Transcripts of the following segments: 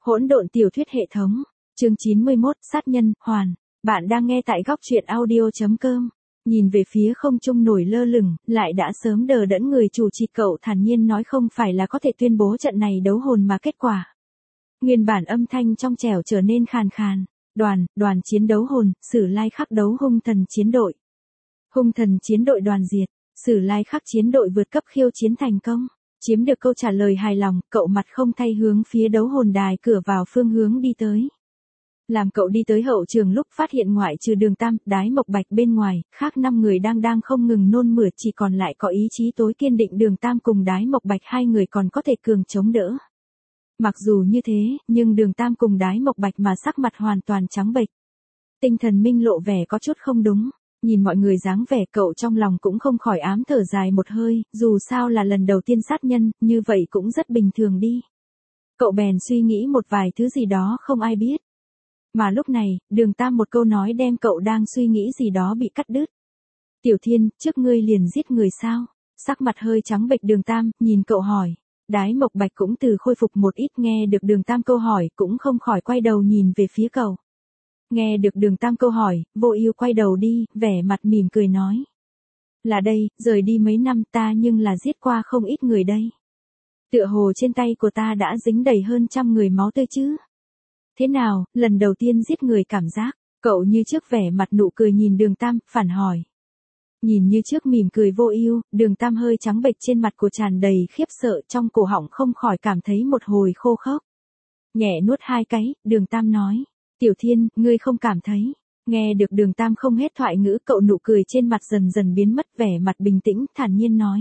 Hỗn độn tiểu thuyết hệ thống, chương 91, sát nhân, hoàn. Bạn đang nghe tại góc truyện audio.com. Nhìn về phía không trung nổi lơ lửng, lại đã sớm đờ đẫn người chủ trì cậu thản nhiên nói không phải là có thể tuyên bố trận này đấu hồn mà kết quả. Nguyên bản âm thanh trong trẻo trở nên khàn khàn. Đoàn chiến đấu hồn, Sử Lai Khắc đấu hung thần chiến đội. Hung thần chiến đội đoàn diệt, Sử Lai Khắc chiến đội vượt cấp khiêu chiến thành công. Chiếm được câu trả lời hài lòng, cậu mặt không thay hướng phía đấu hồn đài cửa vào phương hướng đi tới. Làm cậu đi tới hậu trường lúc phát hiện ngoại trừ Đường Tam, Đái Mộc Bạch bên ngoài, khác 5 người đang không ngừng nôn mửa, chỉ còn lại có ý chí tối kiên định Đường Tam cùng Đái Mộc Bạch, hai người còn có thể cường chống đỡ. Mặc dù như thế, nhưng Đường Tam cùng Đái Mộc Bạch mà sắc mặt hoàn toàn trắng bệch. Tinh thần minh lộ vẻ có chút không đúng. Nhìn mọi người dáng vẻ cậu trong lòng cũng không khỏi ám thở dài một hơi, dù sao là lần đầu tiên sát nhân, như vậy cũng rất bình thường đi. Cậu bèn suy nghĩ một vài thứ gì đó không ai biết. Mà lúc này, Đường Tam một câu nói đem cậu đang suy nghĩ gì đó bị cắt đứt. Tiểu Thiên, trước ngươi liền giết người sao? Sắc mặt hơi trắng bệch Đường Tam, nhìn cậu hỏi. Đái Mộc Bạch cũng từ khôi phục một ít, nghe được Đường Tam câu hỏi, cũng không khỏi quay đầu nhìn về phía cậu. Nghe được Đường Tam câu hỏi, Vô Ưu quay đầu đi, vẻ mặt mỉm cười nói. Là đây, rời đi mấy năm ta nhưng là giết qua không ít người đây. Tựa hồ trên tay của ta đã dính đầy hơn 100 người máu tươi chứ. Thế nào, lần đầu tiên giết người cảm giác, cậu như trước vẻ mặt nụ cười nhìn Đường Tam, phản hỏi. Nhìn như trước mỉm cười Vô Ưu, Đường Tam hơi trắng bệch trên mặt của tràn đầy khiếp sợ, trong cổ họng không khỏi cảm thấy một hồi khô khốc. Nhẹ nuốt 2 cái, Đường Tam nói. Tiểu Thiên, ngươi không cảm thấy. Nghe được Đường Tam không hết thoại ngữ, cậu nụ cười trên mặt dần dần biến mất, vẻ mặt bình tĩnh, thản nhiên nói.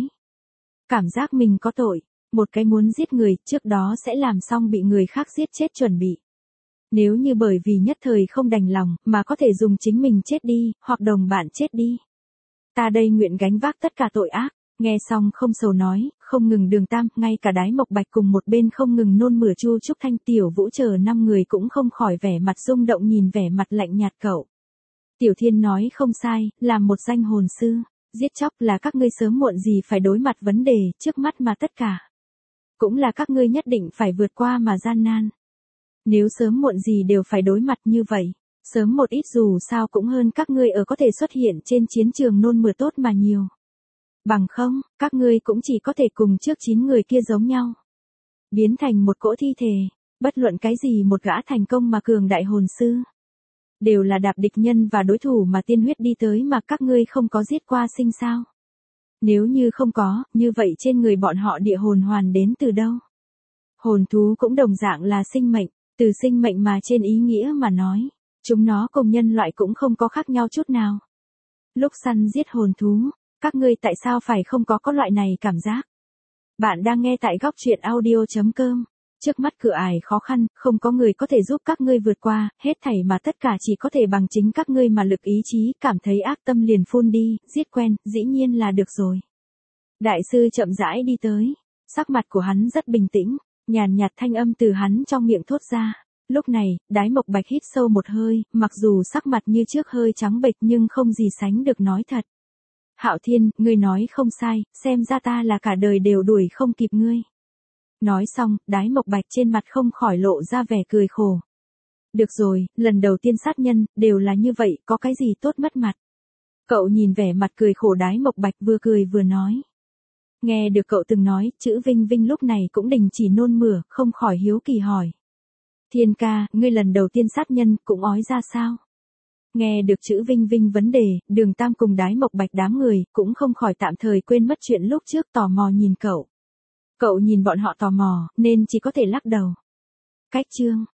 Cảm giác mình có tội, một cái muốn giết người, trước đó sẽ làm xong bị người khác giết chết chuẩn bị. Nếu như bởi vì nhất thời không đành lòng, mà có thể dùng chính mình chết đi, hoặc đồng bạn chết đi. Ta đây nguyện gánh vác tất cả tội ác. Nghe xong không sầu nói, không ngừng Đường Tam, ngay cả Đái Mộc Bạch cùng một bên không ngừng nôn mửa Chu Trúc Thanh, Tiểu Vũ chờ 5 người cũng không khỏi vẻ mặt rung động nhìn vẻ mặt lạnh nhạt cậu. Tiểu Thiên nói không sai, làm một danh hồn sư, giết chóc là các ngươi sớm muộn gì phải đối mặt vấn đề, trước mắt mà tất cả. Cũng là các ngươi nhất định phải vượt qua mà gian nan. Nếu sớm muộn gì đều phải đối mặt như vậy, sớm một ít dù sao cũng hơn các ngươi ở có thể xuất hiện trên chiến trường nôn mửa tốt mà nhiều. Bằng không, các ngươi cũng chỉ có thể cùng trước 9 người kia giống nhau. Biến thành một cỗ thi thể, bất luận cái gì một gã thành công mà cường đại hồn sư. Đều là đạp địch nhân và đối thủ mà tiên huyết đi tới mà các ngươi không có giết qua sinh sao. Nếu như không có, như vậy trên người bọn họ địa hồn hoàn đến từ đâu? Hồn thú cũng đồng dạng là sinh mệnh, từ sinh mệnh mà trên ý nghĩa mà nói. Chúng nó cùng nhân loại cũng không có khác nhau chút nào. Lúc săn giết hồn thú. Các ngươi tại sao phải không có loại này cảm giác? Bạn đang nghe tại góc truyện audio.com. Trước mắt cửa ải khó khăn, không có người có thể giúp các ngươi vượt qua, hết thảy mà tất cả chỉ có thể bằng chính các ngươi mà lực ý chí, cảm thấy ác tâm liền phun đi, giết quen, dĩ nhiên là được rồi. Đại sư chậm rãi đi tới, sắc mặt của hắn rất bình tĩnh, nhàn nhạt thanh âm từ hắn trong miệng thốt ra. Lúc này, Đái Mộc Bạch hít sâu một hơi, mặc dù sắc mặt như trước hơi trắng bệch nhưng không gì sánh được nói thật. Hạo Thiên, ngươi nói không sai, xem ra ta là cả đời đều đuổi không kịp ngươi. Nói xong, Đái Mộc Bạch trên mặt không khỏi lộ ra vẻ cười khổ. Được rồi, lần đầu tiên sát nhân, đều là như vậy, có cái gì tốt mất mặt. Cậu nhìn vẻ mặt cười khổ Đái Mộc Bạch vừa cười vừa nói. Nghe được cậu từng nói, chữ Vinh Vinh lúc này cũng đình chỉ nôn mửa, không khỏi hiếu kỳ hỏi. Thiên ca, ngươi lần đầu tiên sát nhân, cũng ói ra sao? Nghe được chữ Vinh Vinh vấn đề, Đường Tam cùng Đái Mộc Bạch đám người, cũng không khỏi tạm thời quên mất chuyện lúc trước tò mò nhìn cậu. Cậu nhìn bọn họ tò mò, nên chỉ có thể lắc đầu. Cách chương.